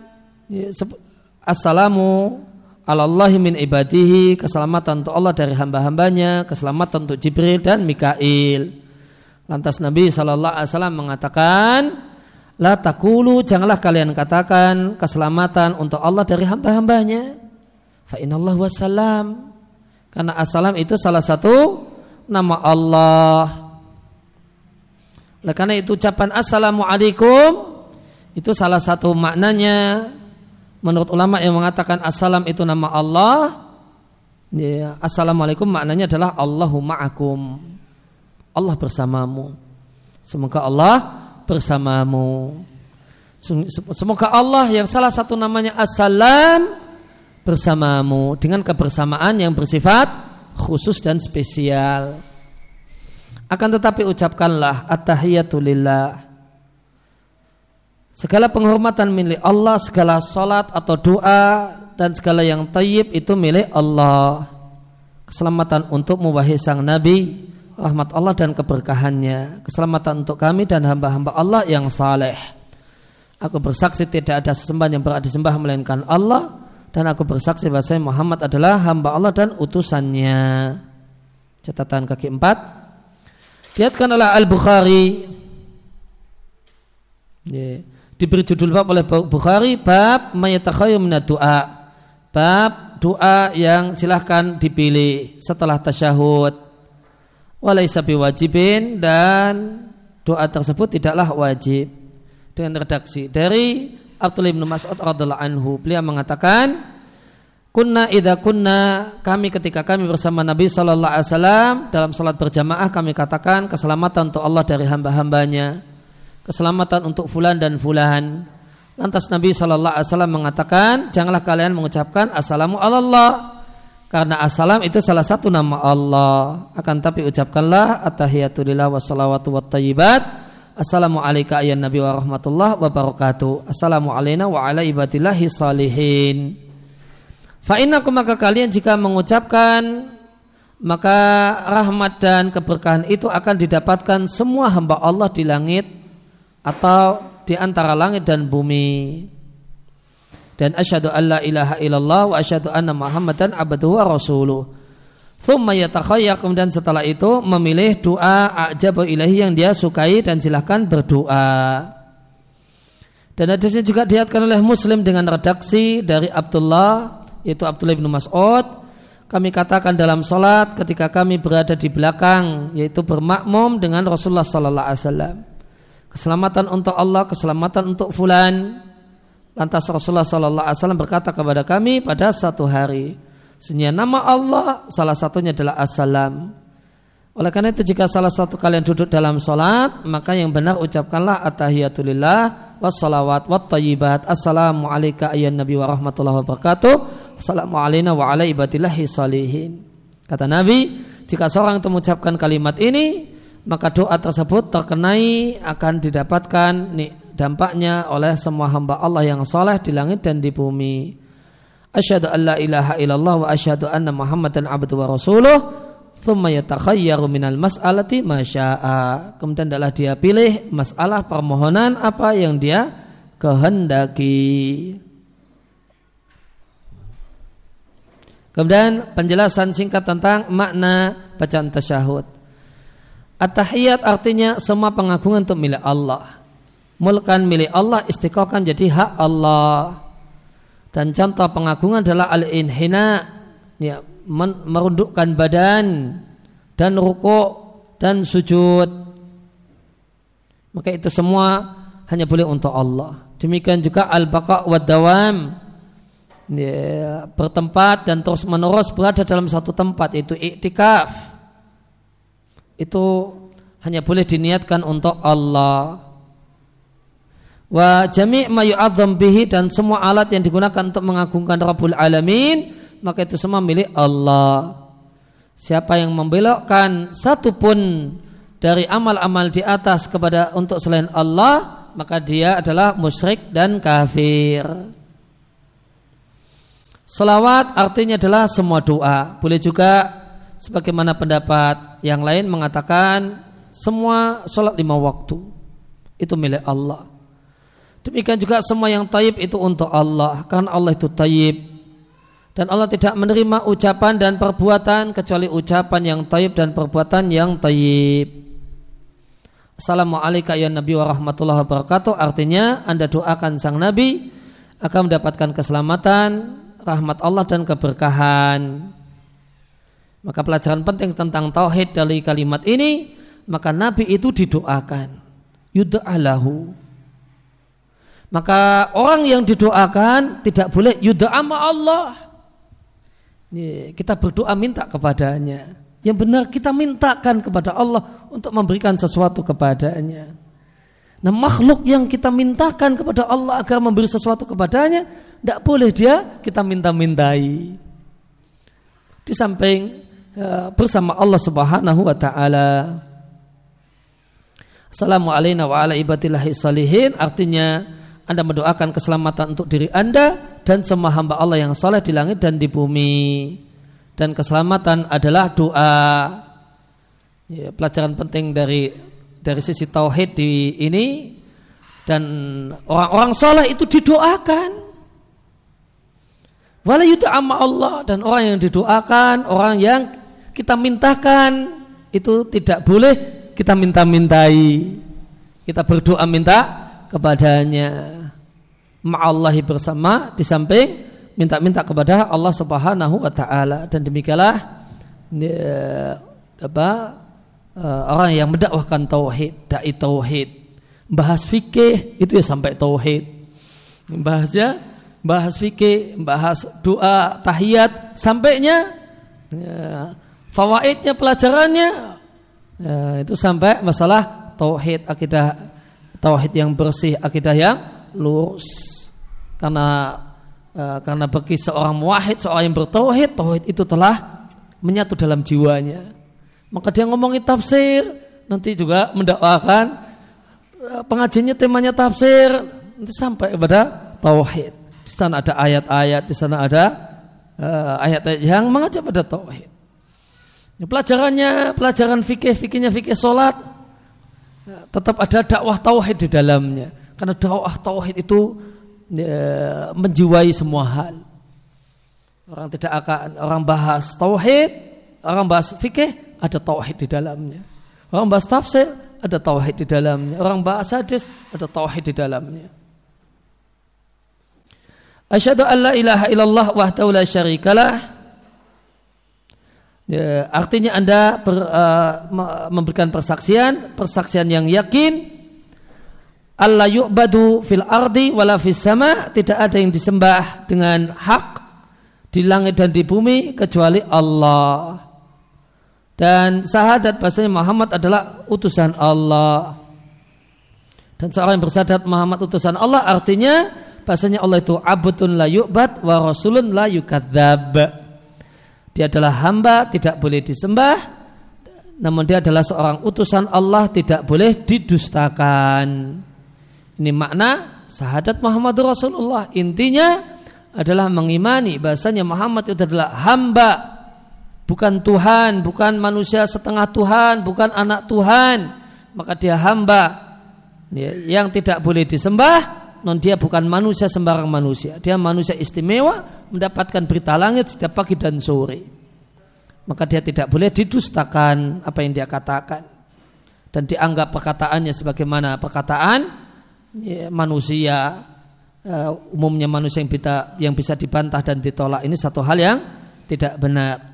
assalamu alallahi min ibadihi, keselamatan untuk Allah dari hamba-hambanya, keselamatan untuk Jibril dan Mikail. Lantas Nabi Sallallahu Alaihi Wasallam mengatakan, la taqulu, janganlah kalian katakan keselamatan untuk Allah dari hamba-hambanya. Fa inallahu wassalam, karena assalam itu salah satu nama Allah. Oleh karena itu ucapan assalamualaikum itu salah satu maknanya menurut ulama yang mengatakan assalam itu nama Allah. Ya, assalamualaikum maknanya adalah Allahu ma'akum, Allah bersamamu. Semoga Allah bersamamu. Semoga Allah yang salah satu namanya assalam bersamamu dengan kebersamaan yang bersifat khusus dan spesial. Akan tetapi ucapkanlah at-tahiyatu lillah. Segala penghormatan milik Allah, segala salat atau doa dan segala yang thayyib itu milik Allah. Keselamatan untukmu wahai sang Nabi, rahmat Allah dan keberkahannya. Keselamatan untuk kami dan hamba-hamba Allah yang saleh. Aku bersaksi tidak ada sesembahan yang berhak disembah melainkan Allah, dan aku bersaksi bahwa Muhammad adalah hamba Allah dan utusannya. Catatan kaki empat. Diriwayatkan oleh Al-Bukhari, yeah. Diberi judul bab oleh Bukhari, bab mayatakhayyu minad du'a, bab doa yang silahkan dipilih setelah tasyahud. Walaysa biwajibin, dan doa tersebut tidaklah wajib. Dengan redaksi dari Abdullah bin Mas'ud radhiyallahu anhu, beliau mengatakan, kunna idza kunna, kami ketika kami bersama Nabi sallallahu alaihi wasallam dalam salat berjamaah, kami katakan keselamatan untuk Allah dari hamba-hambanya, keselamatan untuk fulan dan fulan. Lantas Nabi sallallahu alaihi wasallam mengatakan, janganlah kalian mengucapkan assalamu alallah, karena assalam itu salah satu nama Allah. Akan tapi ucapkanlah at-tahiyatu lillah wassalawatu wattayyibat, assalamu alayka ayyan nabi wa rahmatullah wa barakatuh, assalamu alayna wa ala ibadillahi salihin. Fa'innakum, maka kalian jika mengucapkan, maka rahmat dan keberkahan itu akan didapatkan semua hamba Allah di langit atau di antara langit dan bumi. Dan asyhadu an la ilaha illallah wa asyhadu anna Muhammadan abduhu wa rasuluh. Tsumma yatakhayyar, kemudian setelah itu memilih doa a'jabu ilahi yang dia sukai dan silahkan berdoa. Dan hadisnya juga diriwayatkan oleh Muslim dengan redaksi dari Abdullah, yaitu Abdullah bin Mas'ud, kami katakan dalam salat ketika kami berada di belakang, yaitu bermakmum dengan Rasulullah sallallahu alaihi wasallam, keselamatan untuk Allah, keselamatan untuk fulan. Lantas Rasulullah sallallahu alaihi wasallam berkata kepada kami pada satu hari, sesungguhnya nama Allah salah satunya adalah As-Salam. Oleh karena itu jika salah satu kalian duduk dalam salat, maka yang benar ucapkanlah at-tahiyatu lillah wassalawat wattayyibat, assalamu alayka ayyan nabi wa rahmatullahi wa barakatuh, assalamu alayna wa ala ibadillahi salihin. Kata Nabi, jika seorang itu mengucapkan kalimat ini, maka doa tersebut terkenai akan didapatkan dampaknya oleh semua hamba Allah yang saleh di langit dan di bumi. Asyhadu an la ilaha illallah wa asyhadu anna Muhammadan abduhu wa rasuluh. Tsumma yatakhayyaru minal mas'alati ma syaa. Kemudian adalah dia pilih masalah permohonan apa yang dia kehendaki. Kemudian penjelasan singkat tentang makna bacaan tasyahud. At-tahiyat artinya semua pengagungan untuk milik Allah. Mulkan milik Allah, istiqohkan jadi hak Allah. Dan contoh pengagungan adalah al-inhina, ya, merundukkan badan dan rukuk dan sujud. Maka itu semua hanya boleh untuk Allah. Demikian juga al-baqa' wad dawam, ya, bertempat dan terus menerus berada dalam satu tempat, itu i'tikaf. Itu hanya boleh diniatkan untuk Allah. Wa jami' ma yu'azzam bihi, dan semua alat yang digunakan untuk mengagungkan Rabbul Alamin, maka itu semua milik Allah. Siapa yang membelokkan satu pun dari amal-amal di atas kepada untuk selain Allah, maka dia adalah musyrik dan kafir. Salawat artinya adalah semua doa. Boleh juga sebagaimana pendapat yang lain mengatakan semua salat lima waktu itu milik Allah. Demikian juga semua yang thayyib itu untuk Allah, karena Allah itu thayyib. Dan Allah tidak menerima ucapan dan perbuatan kecuali ucapan yang thayyib dan perbuatan yang thayyib. Assalamualaikum ya Nabi wa rahmatullahi wa barakatuh, artinya Anda doakan sang Nabi akan mendapatkan keselamatan, rahmat Allah dan keberkahan. Maka pelajaran penting tentang tauhid dari kalimat ini, maka Nabi itu didoakan, yud'alahu. Maka orang yang didoakan tidak boleh yud'a ma Allah. Kita berdoa minta kepadanya. Yang benar kita mintakan kepada Allah untuk memberikan sesuatu kepadanya. Nah, makhluk yang kita mintakan kepada Allah agar memberi sesuatu kepadanya, tidak boleh dia kita minta-mintai. Di samping bersama Allah Subhanahu wa taala. Assalamualaikum wa ala ibadillahi salihin, artinya Anda mendoakan keselamatan untuk diri Anda dan semua hamba Allah yang saleh di langit dan di bumi. Dan keselamatan adalah doa. Ya, pelajaran penting dari dari sisi tauhid di ini, dan orang-orang saleh itu didoakan. Wala yuta'amma Allah, dan orang yang didoakan, orang yang kita mintakan itu tidak boleh kita minta-mintai. Kita berdoa minta kepadanya. Ma'allahi, bersama, di samping minta-minta kepada Allah Subhanahu wa taala. Dan demikianlah ya, apa uh, orang yang mendakwahkan tauhid, dai tauhid, bahas fikih itu ya sampai tauhid. Bahasnya bahas fikih, bahas doa, tahiyat, sampainya ya, fawaidnya, pelajarannya ya, itu sampai masalah tauhid, akidah tauhid yang bersih, akidah yang lurus. Karena uh, karena bagi seorang muwahhid, seorang yang bertauhid, tauhid itu telah menyatu dalam jiwanya. Maka dia ngomongin tafsir, nanti juga mendakwakan uh, pengajiannya temanya tafsir, nanti sampai kepada tauhid. Di sana ada ayat-ayat, di sana ada uh, ayat-ayat yang mengajak pada tauhid. Pelajarannya, pelajaran fikih, fikihnya fikih solat, uh, tetap ada dakwah tauhid di dalamnya. Karena dakwah tauhid itu ya, menjiwai semua hal. Orang tidak akan orang bahas tauhid, orang bahas fikih, ada tauhid di dalamnya. Orang bahas tafsir, ada tauhid di dalamnya. Orang bahas hadis, ada tauhid di dalamnya. Asyhadu an la ilaha illallah wahdahu la syarikalah. Ya, artinya Anda ber, uh, memberikan persaksian, persaksian yang yakin. Allah yu'badu fil ardi wala fis sama, tidak ada yang disembah dengan hak di langit dan di bumi kecuali Allah. Dan syahadat bahasanya Muhammad adalah utusan Allah. Dan seorang yang bersyahadat Muhammad utusan Allah, artinya bahasanya Allah itu abdun la yu'bad wa rasulun la yukadzab. Dia adalah hamba, tidak boleh disembah, namun dia adalah seorang utusan Allah, tidak boleh didustakan. Ini makna syahadat Muhammadur Rasulullah. Intinya adalah mengimani bahasanya Muhammad itu adalah hamba, bukan Tuhan, bukan manusia setengah Tuhan, bukan anak Tuhan. Maka dia hamba yang tidak boleh disembah. Non dia bukan manusia sembarang manusia. Dia manusia istimewa, mendapatkan berita langit setiap pagi dan sore. Maka dia tidak boleh didustakan apa yang dia katakan, dan dianggap perkataannya sebagaimana perkataan ya, manusia. Uh, umumnya manusia yang bisa, yang bisa dibantah dan ditolak. Ini satu hal yang tidak benar.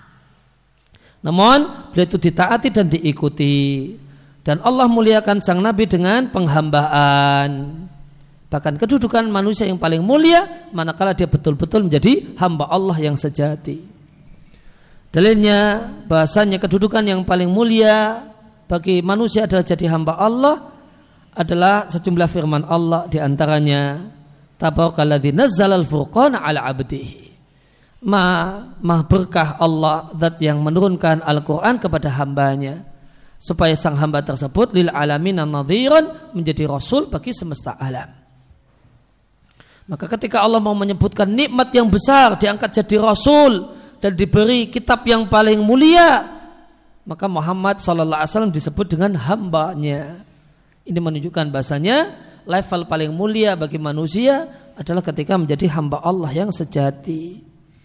Namun beliau itu ditaati dan diikuti. Dan Allah muliakan sang Nabi dengan penghambaan. Bahkan kedudukan manusia yang paling mulia manakala dia betul-betul menjadi hamba Allah yang sejati. Dalilnya bahasanya kedudukan yang paling mulia bagi manusia adalah jadi hamba Allah adalah sejumlah firman Allah, di antaranya Tabarakalladzi nazzalal furqana ala 'abdihi. Ma, ma berkah Allah, zat yang menurunkan Al-Qur'an kepada hambanya, supaya sang hamba tersebut lil alamin nadhiran, menjadi rasul bagi semesta alam. Maka ketika Allah mau menyebutkan nikmat yang besar, diangkat jadi rasul dan diberi kitab yang paling mulia, maka Muhammad sallallahu alaihi wasallam disebut dengan hambanya. Ini menunjukkan bahasanya level paling mulia bagi manusia adalah ketika menjadi hamba Allah yang sejati.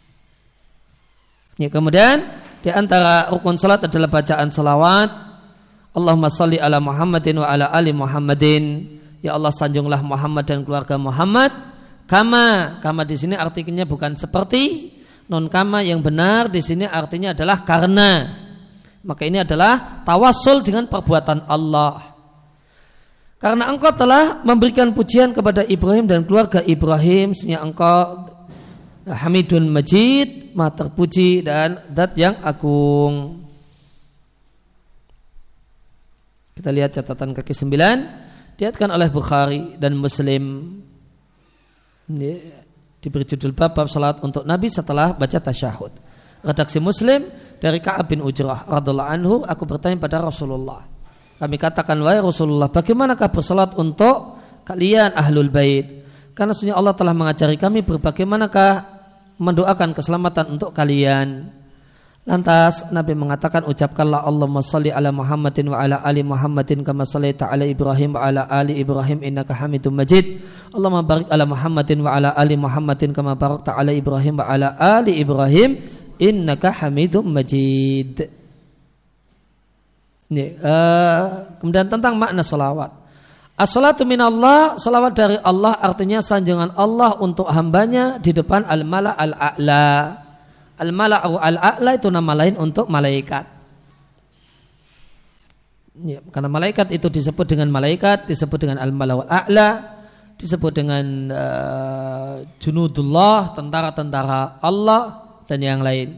Ya, kemudian di antara rukun salat adalah bacaan salawat. Allahumma salli ala Muhammadin wa ala ali Muhammadin. Ya Allah, sanjunglah Muhammad dan keluarga Muhammad. Kama, kama di sini artinya bukan seperti, non kama yang benar di sini artinya adalah karena. Maka ini adalah tawassul dengan perbuatan Allah. Karena engkau telah memberikan pujian kepada Ibrahim dan keluarga Ibrahim, sehingga engkau Hamidun Majid, maha terpuji dan zat yang agung. Kita lihat catatan kaki sembilan, diriwayatkan oleh Bukhari dan Muslim. Diberi judul bab bab salat untuk Nabi setelah baca tasyahud. redaksi Muslim dari Ka'ab bin Ujrah radhiyallahu anhu, aku bertanya pada Rasulullah. Kami katakan, wahai Rasulullah, bagaimanakah bersalat untuk kalian ahlul bait? Karena sesungguhnya Allah telah mengajari kami berbagaimanakah mendoakan keselamatan untuk kalian. Lantas Nabi mengatakan, ucapkanlah Allahumma shalli ala Muhammadin wa ala ali Muhammadin kama shallaita ala Ibrahim wa ala ali Ibrahim innaka Hamidum Majid. Allahumma barik ala Muhammadin wa ala ali Muhammadin kama barakta ala Ibrahim wa ala ali Ibrahim innaka Hamidum Majid. Ini, uh, kemudian tentang makna salawat. As-salatu minallah, salawat dari Allah artinya sanjungan Allah untuk hambanya di depan al-mala al-a'la. Al-mala'u al-a'la itu nama lain untuk malaikat. Ya, karena malaikat itu disebut dengan malaikat, disebut dengan al-mala'u al-a'la, disebut dengan uh, junudullah, tentara-tentara Allah dan yang lain.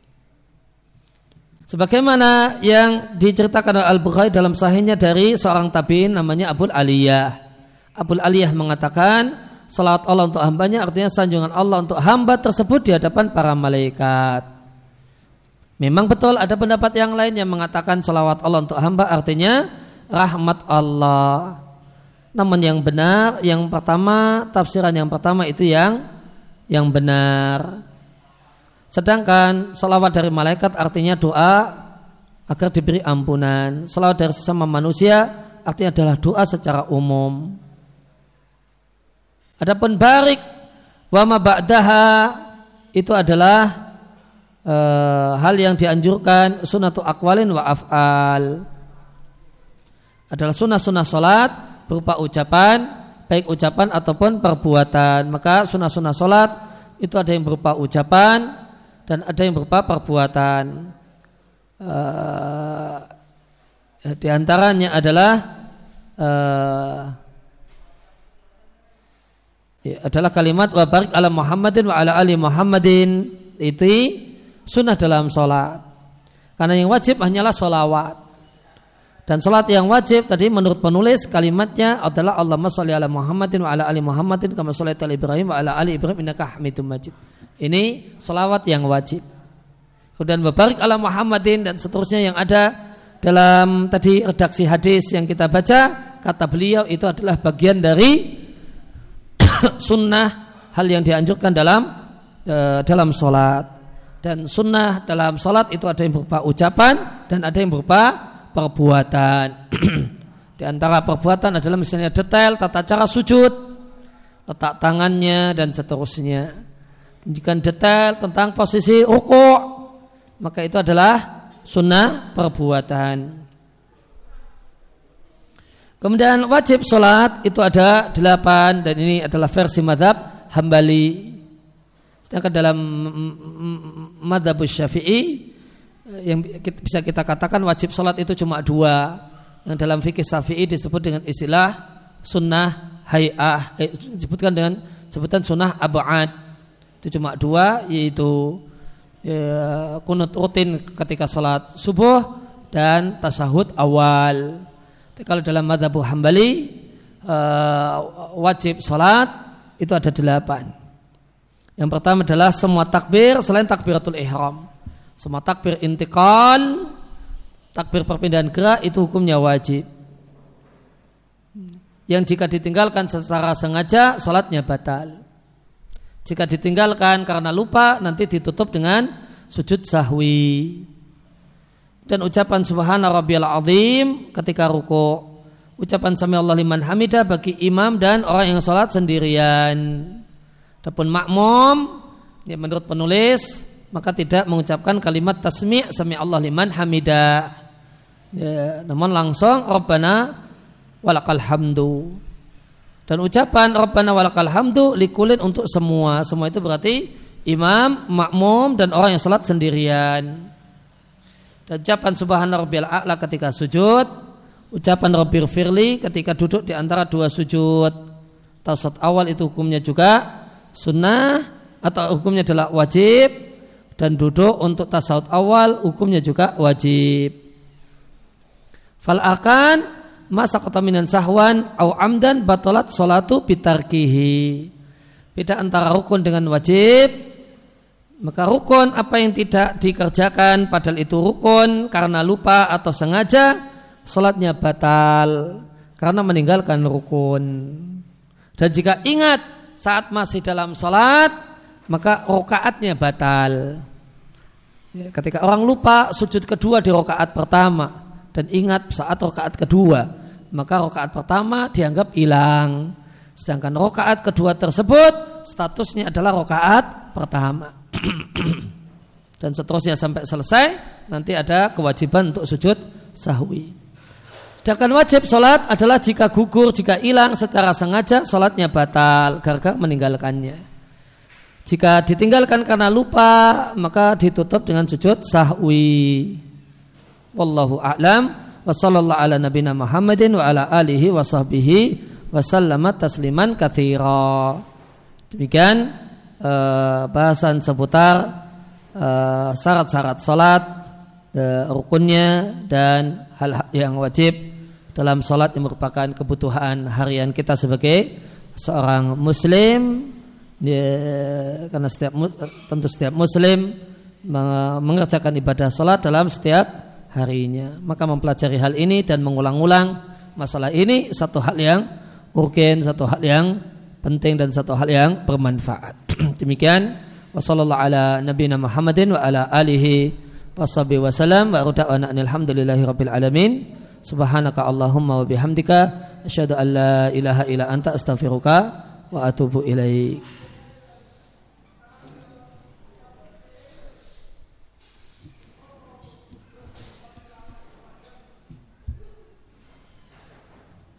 Sebagaimana yang diceritakan oleh Al-Bukhari dalam sahihnya dari seorang tabi'in namanya Abul Aliyah. Abul Aliyah mengatakan, salawat Allah untuk hambanya artinya sanjungan Allah untuk hamba tersebut di hadapan para malaikat. Memang betul ada pendapat yang lain yang mengatakan salawat Allah untuk hamba artinya rahmat Allah. Namun yang benar, yang pertama, tafsiran yang pertama itu yang yang benar. Sedangkan salawat dari malaikat artinya doa agar diberi ampunan. Salawat dari sesama manusia artinya adalah doa secara umum. Adapun barik wa ma ba'daha itu adalah e, hal yang dianjurkan, sunnatu aqwalin wa af'al. Adalah sunnah-sunnah salat berupa ucapan, baik ucapan ataupun perbuatan. Maka sunnah-sunnah salat itu ada yang berupa ucapan dan ada yang berupa perbuatan. E, di antaranya adalah e, Ya, adalah kalimat wa barik ala Muhammadin wa ala ali Muhammadin, itu sunnah dalam sholat. Karena yang wajib hanyalah sholawat. Dan sholat yang wajib tadi menurut penulis kalimatnya adalah Allahumma sholli ala Muhammadin wa ala ali Muhammadin kama shallaita ala Ibrahim wa ala ali Ibrahim innaka Hamidum Majid. Ini sholawat yang wajib. Kemudian wa barik ala Muhammadin dan seterusnya yang ada dalam tadi redaksi hadis yang kita baca, kata beliau itu adalah bagian dari sunnah, hal yang dianjurkan dalam e, dalam sholat. Dan sunnah dalam sholat itu ada yang berupa ucapan dan ada yang berupa perbuatan. Di antara perbuatan adalah misalnya detail tata cara sujud, letak tangannya dan seterusnya. Jika detail tentang posisi rukuk, maka itu adalah sunnah perbuatan. Kemudian wajib sholat itu ada delapan dan ini adalah versi madhab Hambali. Sedangkan dalam madhab Syafi'i yang bisa kita katakan wajib sholat itu cuma dua. Yang dalam fikih Syafi'i disebut dengan istilah sunnah hay'ah, eh, disebutkan dengan sebutan sunnah ab'ad. Itu cuma dua, yaitu ya, kunut rutin ketika sholat subuh dan tasahud awal. Kalau dalam mazhab Hambali uh, wajib sholat itu ada delapan. Yang pertama adalah semua takbir selain takbiratul ihram. Semua takbir intikal, takbir perpindahan gerak itu hukumnya wajib. Yang jika ditinggalkan secara sengaja sholatnya batal. Jika ditinggalkan karena lupa nanti ditutup dengan sujud sahwi. Dan ucapan subhana rabbiyal azim ketika ruku, ucapan sami Allah liman hamidah bagi imam dan orang yang salat sendirian. Adapun makmum, ya menurut penulis maka tidak mengucapkan kalimat tasmi' sami Allah liman hamidah. Ya, namun langsung rabbana walakal hamdu. Dan ucapan rabbana walakal hamdu likulin untuk semua. Semua itu berarti imam, makmum dan orang yang salat sendirian. Dan ucapan subhana rabbiyal a'la ketika sujud, ucapan rabbir firli ketika duduk di antara dua sujud. Tasawuf awal itu hukumnya juga sunnah atau hukumnya adalah wajib, dan duduk untuk tasawuf awal hukumnya juga wajib. Fal akan masa ketaminan sahwan au amdan batalat sholatu bitarkihi. Beda antara rukun dengan wajib. Maka rukun apa yang tidak dikerjakan padahal itu rukun karena lupa atau sengaja, salatnya batal karena meninggalkan rukun. Dan jika ingat saat masih dalam salat, maka rakaatnya batal. Ya, ketika orang lupa sujud kedua di rakaat pertama dan ingat saat rakaat kedua, maka rakaat pertama dianggap hilang. Sedangkan rakaat kedua tersebut statusnya adalah rakaat pertama. Dan seterusnya sampai selesai, nanti ada kewajiban untuk sujud sahwi. Sedangkan wajib sholat adalah jika gugur, jika hilang secara sengaja, sholatnya batal gara-gara meninggalkannya. Jika ditinggalkan karena lupa, maka ditutup dengan sujud sahwi. Wallahu a'lam. Wa sallallahu ala nabina Muhammadin wa ala alihi wa sahbihi wa sallama tasliman katsira. Demikian uh, bahasan seputar uh, syarat-syarat salat, uh, rukunnya dan hal yang wajib dalam salat yang merupakan kebutuhan harian kita sebagai seorang muslim. Ya, karena setiap tentu setiap muslim mengerjakan ibadah salat dalam setiap harinya, maka mempelajari hal ini dan mengulang-ulang masalah ini satu hal yang urgen, satu hal yang penting dan satu hal yang bermanfaat. Demikian wa sallallahu ala nabiyina Muhammadin wa ala alihi washabihi wasallam wa rada'ana alhamdulillahi rabbil alamin. Subhanaka Allahumma wa bihamdika asyhadu an la ilaha illa anta astaghfiruka wa atubu ilaik.